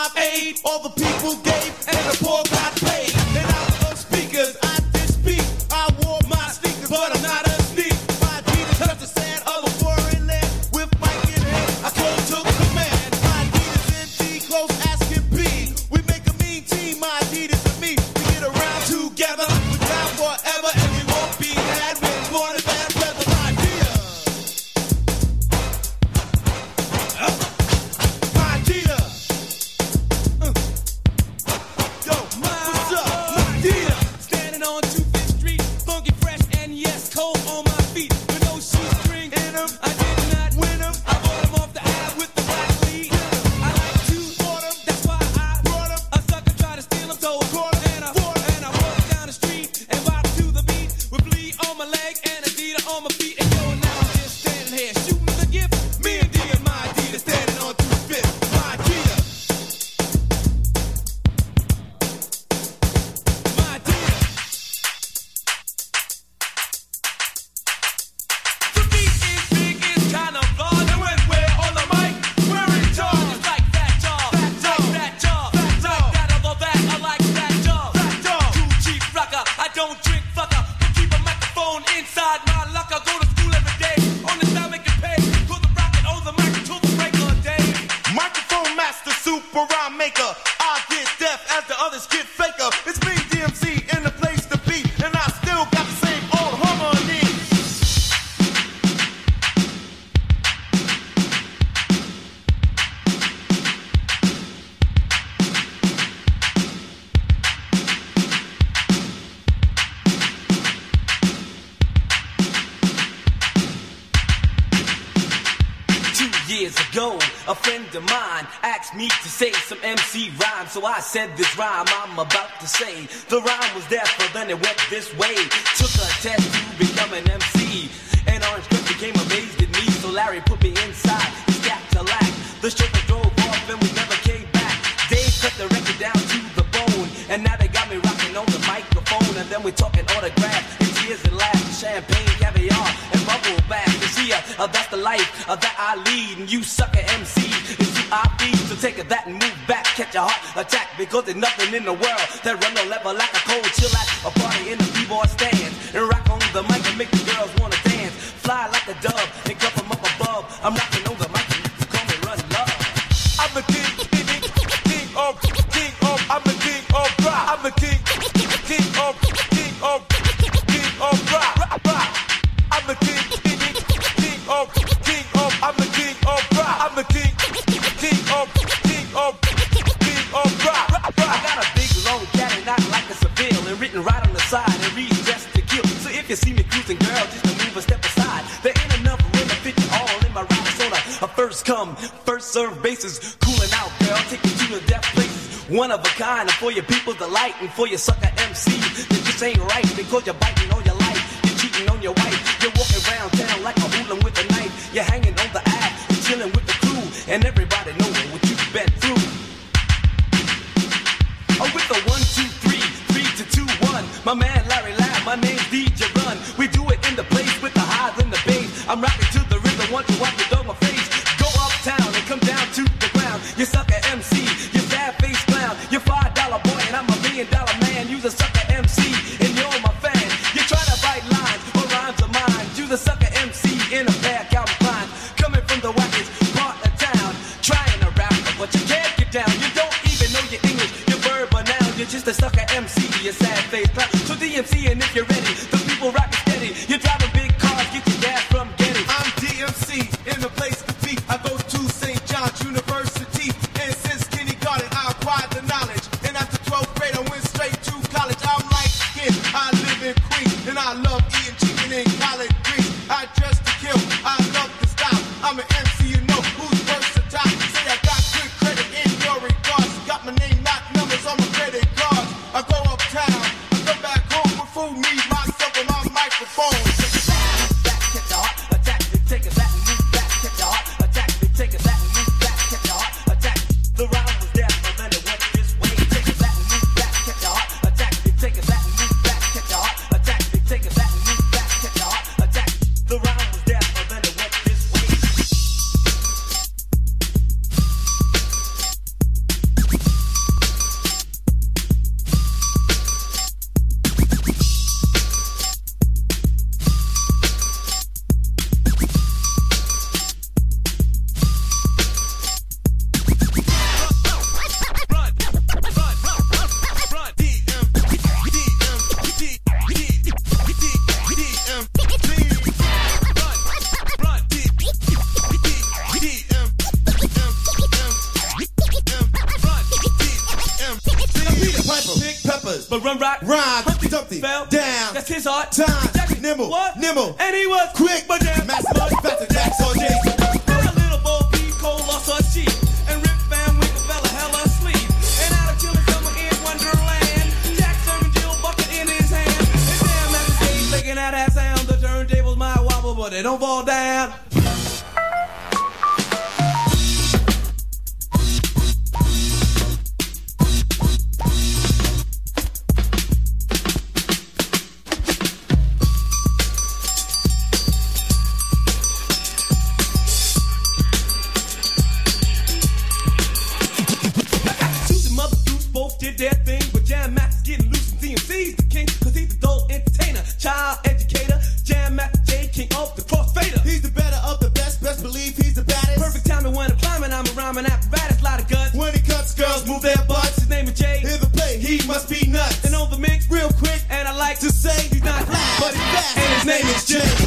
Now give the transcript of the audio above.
Live Aid, all the people gave, and the poor got paid. And out of speakers, I did speak. I wore my sneakers, but I'm not a sneak. My Adidas touched the sand of a foreign land. With Mike in hand, I close took command. My Adidas NT, close as can be. We make a mean team, my Adidas and me. We get around together, we're down forever, and we won't be had. We're born in bad weather, my Adidas. My Adidas. Yo, what's up? My Adidas. Standing on 2nd Street, funky, fresh, and yes, cold on my feet. With no shoestring in them, I did not win them. I bought them off the ab with the black lead. I like to bought them, that's why I brought them. A sucker tried to steal them, so I caught them. And I walked down the street and bopped to the beat with Flea on my leg and Adidas on my feet. And yo, now I'm just standing here shooting the gift. Me and D and my Adidas standing on 2/5. My Adidas. My Adidas. The beat is big, it's kind of broad. And when we're on the mic, we're in charge. It's like that job, like that job, like that other that. I like that job. Too cheap rocker, I don't drink fucker. But keep a microphone inside my locker. Go to school every day. On the time it can pay. Put the rocket on the mic until the break of day. Microphone master, super rhyme maker. I get deaf as the others get faker. It's me, DMC, in the place to be. And I still got the same old harmony. Years ago, a friend of mine asked me to say some MC rhyme, so I said this rhyme I'm about to say. The rhyme was there, but then it went this way. Took a test to become an MC, and Orange Cliff became amazed at me, so Larry put me inside, he stacked a lack. The chauffeur drove off and we never came back. They cut the record down to the bone, and now they got me rocking on the microphone. And then we're talking autographs, and tears and laughs, champagne, caviar, and bubble bath. You see, that's the life that I lead, and you sucker MC is who I feed. So take that and move back, catch a heart attack, because there's nothing in the world that run no level like a cold chill at a party in the b-boy stand, and rock on the mic and make the girls wanna dance, fly like a dove and come from up above. I'm rocking on the mic and you call me Run Love. I'm the king of, I'm the king of rock. I'm the king of rock. I'm the king of, I'm the king of rock. I'm the king of rock. I got a big long cat and I like a Seville, and written right on the side and read just to kill. So if you see me cruising, girl, just to move a step aside. There ain't enough room to fit you all in my ride. So a first come, first serve basis. Cooling out, girl, take you to the death places. One of a kind, and for your people's delight, and for your sucker MCs, that just ain't right, because you're biting on your life, you're cheating on your wife, you're walking around town like a hooligan with a knife, you're hanging on the app, you're chilling with the crew, and everybody knowing what you've been through. Oh, with the 1, 2, 3, 3 to 2, 1, my man Larry Lab, my name's DJ Run. We do it in the place with the highs and the bass. I'm rocking to the rhythm, want you wipe your dog my face. Go uptown and come down to the ground. You sucker MC, you sad face clown. You're $5 boy and I'm $1 million man. You's a sucker MC and you're my fan. You try to bite lines or rhymes of mine. You's a sucker MC in a pair of Calvin Klein. Coming from the wackest part of town, trying to rap, but you can't get down. You don't even know your English, your verb or noun. You're just a sucker MC, you sad face clown. So DMC, and if you're ready, the people rock it steady. You're driving big cars, get your gas from Getty. I'm DMC in the place to be. I go to St. John's University, and since kindergarten I acquired the knowledge. And after 12th grade I went straight to college. I'm light skinned, I live in Queens, and I love eating chicken and collard greens. I dress to kill, I love to style. I'm an MC, you know who's versatile. Say I got good credit in your regards. Got my name, not numbers on my credit cards. I go uptown, I come back home with food. fellas. But Run Rock, Rhyme, Humpty Dumpty, fell down. That's his art. Time, Jackie, nimble, what? nimble. And he was Quick, but Jam Master much faster, Jack's on Jason. Well, a little Bo Peep Cole lost her sheep, and Rip Van Winkle fell a hell asleep. And out of chilling summer in Wonderland, Jack serving Jill bucket in his hand. And Jam at the stage making that sound. The turntables might wobble, but they don't fall down. Did their thing, but Jam Master's getting loose from DMC's the king, cause he's the dope entertainer, child educator, Jam Master J, king of the crossfader. He's the better of the best, best believe he's the baddest. Perfect timing when I'm climbing, I'm a rhyming apparatus, lot of guts. When he cuts, girls move their butts. His name is Jay. Hear the play, he must be nuts. And on the mix, Real quick, and I like to say he's not black, but he's fast, and his name is Jay.